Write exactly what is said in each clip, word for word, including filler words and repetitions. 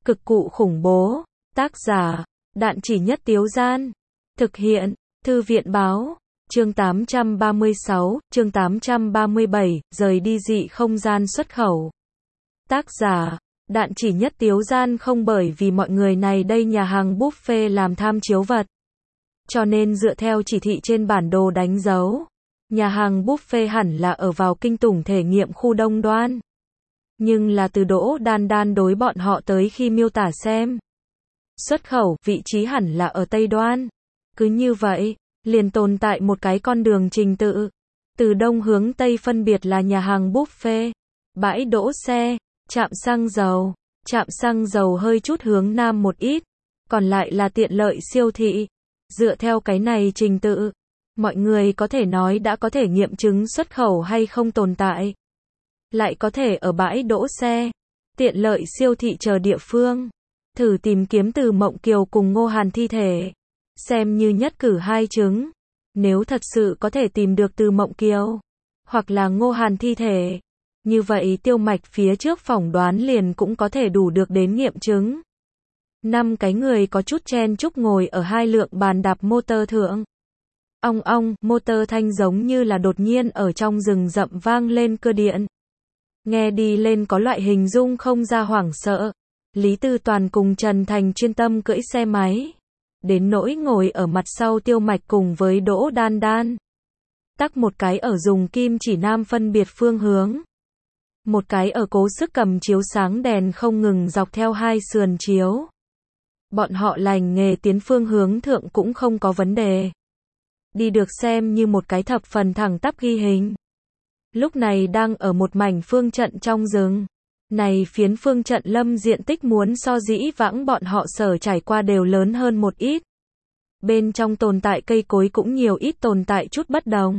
Cực cụ khủng bố. Tác giả, Đạn Chỉ Nhất Tiếu Gian. Thực hiện, Thư viện báo. Chương tám trăm ba mươi sáu, chương tám trăm ba mươi bảy, rời đi dị không gian xuất khẩu. Tác giả, Đạn Chỉ Nhất Tiếu Gian. Không bởi vì mọi người này đây nhà hàng buffet làm tham chiếu vật, cho nên dựa theo chỉ thị trên bản đồ đánh dấu, nhà hàng buffet hẳn là ở vào kinh tủng thể nghiệm khu Đông Đoan. Nhưng là từ Đỗ Đan Đan đối bọn họ tới khi miêu tả xem, xuất khẩu, vị trí hẳn là ở Tây Đoan. Cứ như vậy, liền tồn tại một cái con đường trình tự. Từ đông hướng tây phân biệt là nhà hàng buffet, bãi đỗ xe, trạm xăng dầu. Trạm xăng dầu hơi chút hướng nam một ít, còn lại là tiện lợi siêu thị. Dựa theo cái này trình tự, mọi người có thể nói đã có thể nghiệm chứng xuất khẩu hay không tồn tại. Lại có thể ở bãi đỗ xe, tiện lợi siêu thị chờ địa phương, thử tìm kiếm từ Mộng Kiều cùng Ngô Hàn thi thể, xem như nhất cử hai chứng. Nếu thật sự có thể tìm được từ Mộng Kiều, hoặc là Ngô Hàn thi thể, như vậy Tiêu Mạch phía trước phỏng đoán liền cũng có thể đủ được đến nghiệm chứng. Năm cái người có chút chen chúc ngồi ở hai lượng bàn đạp motor thượng. Ong ong, motor thanh giống như là đột nhiên ở trong rừng rậm vang lên cơ điện. Nghe đi lên có loại hình dung không ra hoảng sợ. Lý Tư Toàn cùng Trần Thành chuyên tâm cưỡi xe máy. Đến nỗi ngồi ở mặt sau Tiêu Mạch cùng với Đỗ Đan Đan. Tắc một cái ở dùng kim chỉ nam phân biệt phương hướng. Một cái ở cố sức cầm chiếu sáng đèn không ngừng dọc theo hai sườn chiếu. Bọn họ lành nghề tiến phương hướng thượng cũng không có vấn đề. Đi được xem như một cái thập phần thẳng tắp ghi hình. Lúc này đang ở một mảnh phương trận trong rừng. Này phiến phương trận lâm diện tích muốn so dĩ vãng bọn họ sở trải qua đều lớn hơn một ít. Bên trong tồn tại cây cối cũng nhiều ít tồn tại chút bất đồng.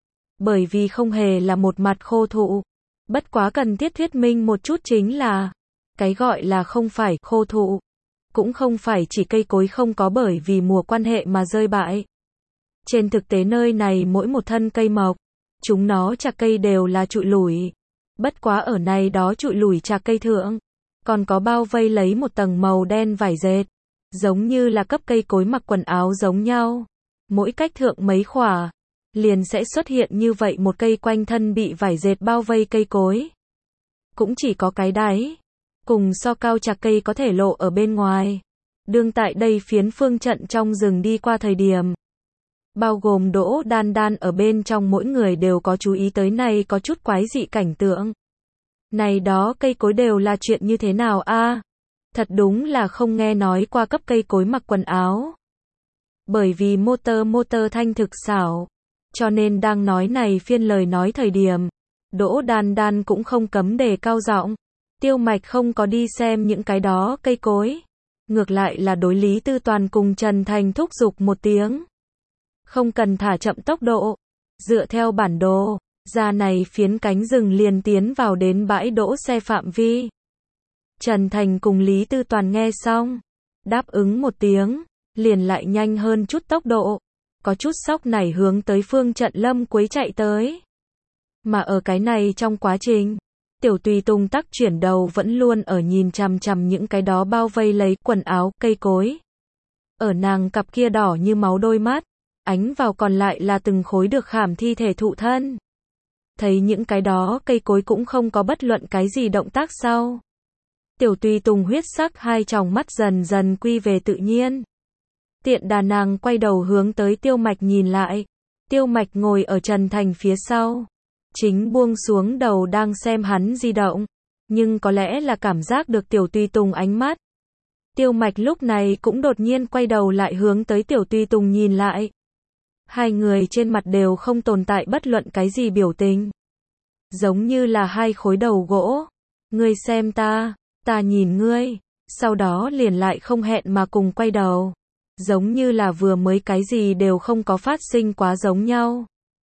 Bởi vì không hề là một mặt khô thụ. Bất quá cần thiết thuyết minh một chút chính là, cái gọi là không phải khô thụ, cũng không phải chỉ cây cối không có bởi vì mùa quan hệ mà rơi bại. Trên thực tế nơi này mỗi một thân cây mộc, chúng nó chạc cây đều là trụi lủi. Bất quá ở này đó trụi lủi chạc cây thượng, còn có bao vây lấy một tầng màu đen vải dệt, giống như là cấp cây cối mặc quần áo giống nhau. Mỗi cách thượng mấy khỏa, liền sẽ xuất hiện như vậy một cây quanh thân bị vải dệt bao vây cây cối. Cũng chỉ có cái đáy, cùng so cao chạc cây có thể lộ ở bên ngoài. Đương tại đây phiến phương trận trong rừng đi qua thời điểm, bao gồm Đỗ Đan Đan ở bên trong mỗi người đều có chú ý tới này có chút quái dị cảnh tượng. Này đó cây cối đều là chuyện như thế nào a? À, thật đúng là không nghe nói qua cấp cây cối mặc quần áo. Bởi vì motor motor thanh thực xảo, cho nên đang nói này phiên lời nói thời điểm, Đỗ Đan Đan cũng không cấm đề cao giọng. Tiêu Mạch không có đi xem những cái đó cây cối, ngược lại là đối Lý Tư Toàn cùng Trần Thành thúc giục một tiếng. Không cần thả chậm tốc độ, dựa theo bản đồ, ra này phiến cánh rừng liền tiến vào đến bãi đỗ xe phạm vi. Trần Thành cùng Lý Tư Toàn nghe xong, đáp ứng một tiếng, liền lại nhanh hơn chút tốc độ, có chút sóc nảy hướng tới phương trận lâm quấy chạy tới. Mà ở cái này trong quá trình, Tiểu Tùy Tùng tắc chuyển đầu vẫn luôn ở nhìn chằm chằm những cái đó bao vây lấy quần áo, cây cối. Ở nàng cặp kia đỏ như máu đôi mắt, ánh vào còn lại là từng khối được khảm thi thể thụ thân. Thấy những cái đó cây cối cũng không có bất luận cái gì động tác sau. Tiểu Tùy Tùng huyết sắc hai tròng mắt dần dần quy về tự nhiên. Tiện đà nàng quay đầu hướng tới Tiêu Mạch nhìn lại. Tiêu Mạch ngồi ở Trần Thành phía sau, chính buông xuống đầu đang xem hắn di động, nhưng có lẽ là cảm giác được Tiểu Tùy Tùng ánh mắt. Tiêu Mạch lúc này cũng đột nhiên quay đầu lại hướng tới Tiểu Tùy Tùng nhìn lại. Hai người trên mặt đều không tồn tại bất luận cái gì biểu tình. Giống như là hai khối đầu gỗ. Ngươi xem ta, ta nhìn ngươi, sau đó liền lại không hẹn mà cùng quay đầu. Giống như là vừa mới cái gì đều không có phát sinh quá giống nhau.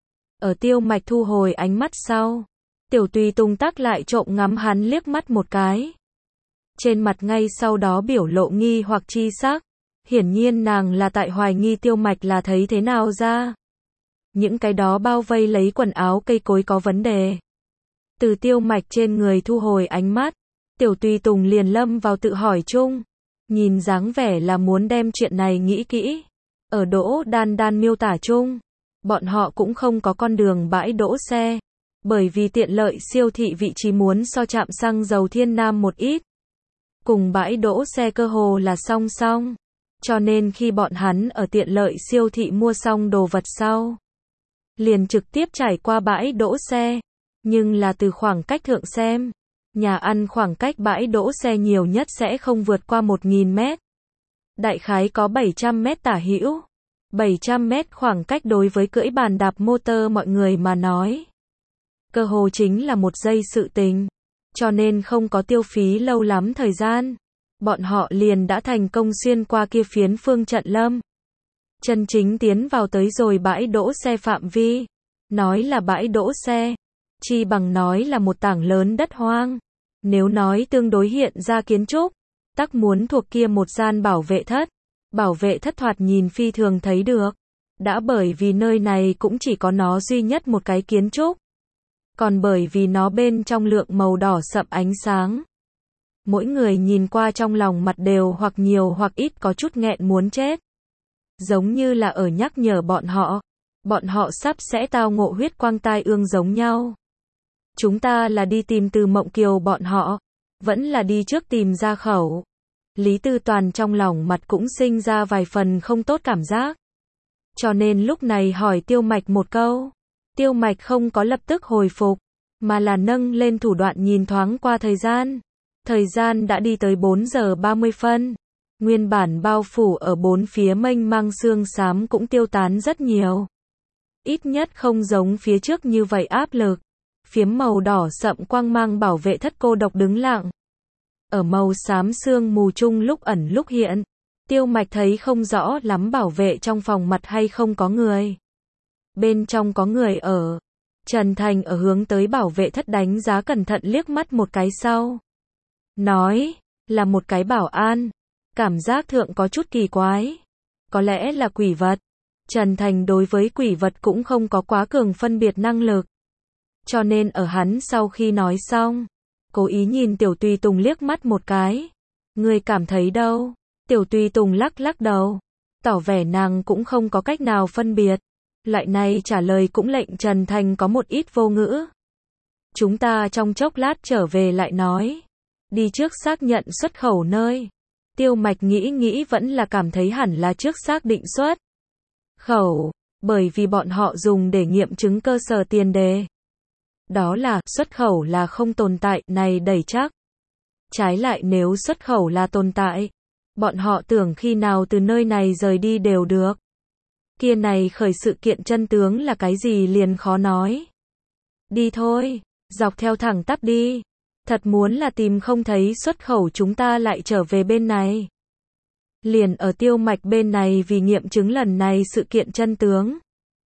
Ở Tiêu Mạch thu hồi ánh mắt sau, Tiểu Tùy Tùng tắc lại trộm ngắm hắn liếc mắt một cái. Trên mặt ngay sau đó biểu lộ nghi hoặc chi sắc. Hiển nhiên nàng là tại hoài nghi Tiêu Mạch là thấy thế nào ra. Những cái đó bao vây lấy quần áo cây cối có vấn đề. Từ Tiêu Mạch trên người thu hồi ánh mắt, Tiểu Tùy Tùng liền lâm vào tự hỏi chung. Nhìn dáng vẻ là muốn đem chuyện này nghĩ kỹ. Ở Đỗ Đan Đan miêu tả chung, bọn họ cũng không có con đường bãi đỗ xe. Bởi vì tiện lợi siêu thị vị trí muốn so trạm xăng dầu Thiên Nam một ít. Cùng bãi đỗ xe cơ hồ là song song. Cho nên khi bọn hắn ở tiện lợi siêu thị mua xong đồ vật sau, liền trực tiếp trải qua bãi đỗ xe. Nhưng là từ khoảng cách thượng xem, nhà ăn khoảng cách bãi đỗ xe nhiều nhất sẽ không vượt qua một nghìn mét. Đại khái có bảy trăm mét tả hữu. bảy trăm mét khoảng cách đối với cưỡi bàn đạp motor mọi người mà nói. Cơ hồ chính là một giây sự tình. Cho nên không có tiêu phí lâu lắm thời gian. Bọn họ liền đã thành công xuyên qua kia phiến phương trận lâm. Chân chính tiến vào tới rồi bãi đỗ xe phạm vi. Nói là bãi đỗ xe. Chi bằng nói là một tảng lớn đất hoang. Nếu nói tương đối hiện ra kiến trúc, tắc muốn thuộc kia một gian bảo vệ thất. Bảo vệ thất thoạt nhìn phi thường thấy được. Đã bởi vì nơi này cũng chỉ có nó duy nhất một cái kiến trúc. Còn bởi vì nó bên trong lượng màu đỏ sậm ánh sáng. Mỗi người nhìn qua trong lòng mặt đều hoặc nhiều hoặc ít có chút nghẹn muốn chết. Giống như là ở nhắc nhở bọn họ. Bọn họ sắp sẽ tao ngộ huyết quang tai ương giống nhau. Chúng ta là đi tìm Từ Mộng Kiều bọn họ. Vẫn là đi trước tìm ra khẩu. Lý Tư Toàn trong lòng mặt cũng sinh ra vài phần không tốt cảm giác. Cho nên lúc này hỏi Tiêu Mạch một câu. Tiêu Mạch không có lập tức hồi phục, mà là nâng lên thủ đoạn nhìn thoáng qua thời gian. Thời gian đã đi tới bốn giờ ba mươi phân. Nguyên bản bao phủ ở bốn phía mênh mang sương xám cũng tiêu tán rất nhiều. Ít nhất không giống phía trước như vậy áp lực. Phiếm màu đỏ sậm quang mang bảo vệ thất cô độc đứng lặng. Ở màu xám sương mù chung lúc ẩn lúc hiện. Tiêu Mạch thấy không rõ lắm bảo vệ trong phòng mặt hay không có người. Bên trong có người ở. Trần Thành ở hướng tới bảo vệ thất đánh giá cẩn thận liếc mắt một cái sau. Nói, là một cái bảo an. Cảm giác thượng có chút kỳ quái. Có lẽ là quỷ vật. Trần Thành đối với quỷ vật cũng không có quá cường phân biệt năng lực. Cho nên ở hắn sau khi nói xong, cố ý nhìn Tiểu Tùy Tùng liếc mắt một cái. Người cảm thấy đâu? Tiểu Tùy Tùng lắc lắc đầu. Tỏ vẻ nàng cũng không có cách nào phân biệt. Loại này trả lời cũng lệnh Trần Thành có một ít vô ngữ. Chúng ta trong chốc lát trở về lại nói. Đi trước xác nhận xuất khẩu nơi. Tiêu Mạch nghĩ nghĩ vẫn là cảm thấy hẳn là trước xác định xuất khẩu. Bởi vì bọn họ dùng để nghiệm chứng cơ sở tiền đề. Đó là xuất khẩu là không tồn tại, này đẩy chắc. Trái lại nếu xuất khẩu là tồn tại, bọn họ tưởng khi nào từ nơi này rời đi đều được. Kia này khởi sự kiện chân tướng là cái gì liền khó nói. Đi thôi, dọc theo thẳng tắp đi. Thật muốn là tìm không thấy xuất khẩu chúng ta lại trở về bên này. Liền ở Tiêu Mạch bên này vì nghiệm chứng lần này sự kiện chân tướng.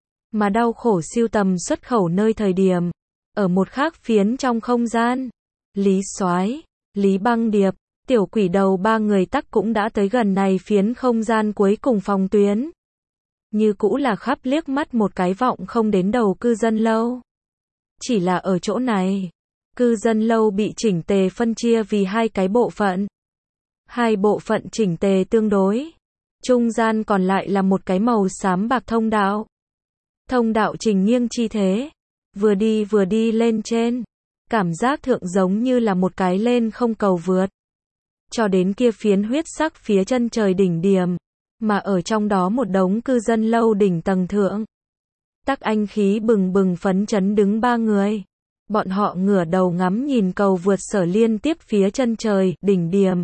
Mà đau khổ siêu tầm xuất khẩu nơi thời điểm. Ở một khác phiến trong không gian. Lý Soái, Lý Băng Điệp, Tiểu Quỷ Đầu ba người tắc cũng đã tới gần này phiến không gian cuối cùng phòng tuyến. Như cũ là khắp liếc mắt một cái vọng không đến đầu cư dân lâu. Chỉ là ở chỗ này, cư dân lâu bị chỉnh tề phân chia vì hai cái bộ phận. Hai bộ phận chỉnh tề tương đối. Trung gian còn lại là một cái màu xám bạc thông đạo. Thông đạo trình nghiêng chi thế. Vừa đi vừa đi lên trên. Cảm giác thượng giống như là một cái lên không cầu vượt. Cho đến kia phiến huyết sắc phía chân trời đỉnh điểm. Mà ở trong đó một đống cư dân lâu đỉnh tầng thượng. Tắc anh khí bừng bừng phấn chấn đứng ba người. Bọn họ ngửa đầu ngắm nhìn cầu vượt sở liên tiếp phía chân trời, đỉnh điểm.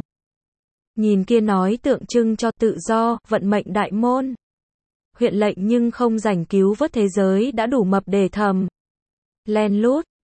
Nhìn kia nói tượng trưng cho tự do, vận mệnh đại môn. Huyện lệnh nhưng không rảnh cứu vớt thế giới đã đủ mập để thầm. Len lút,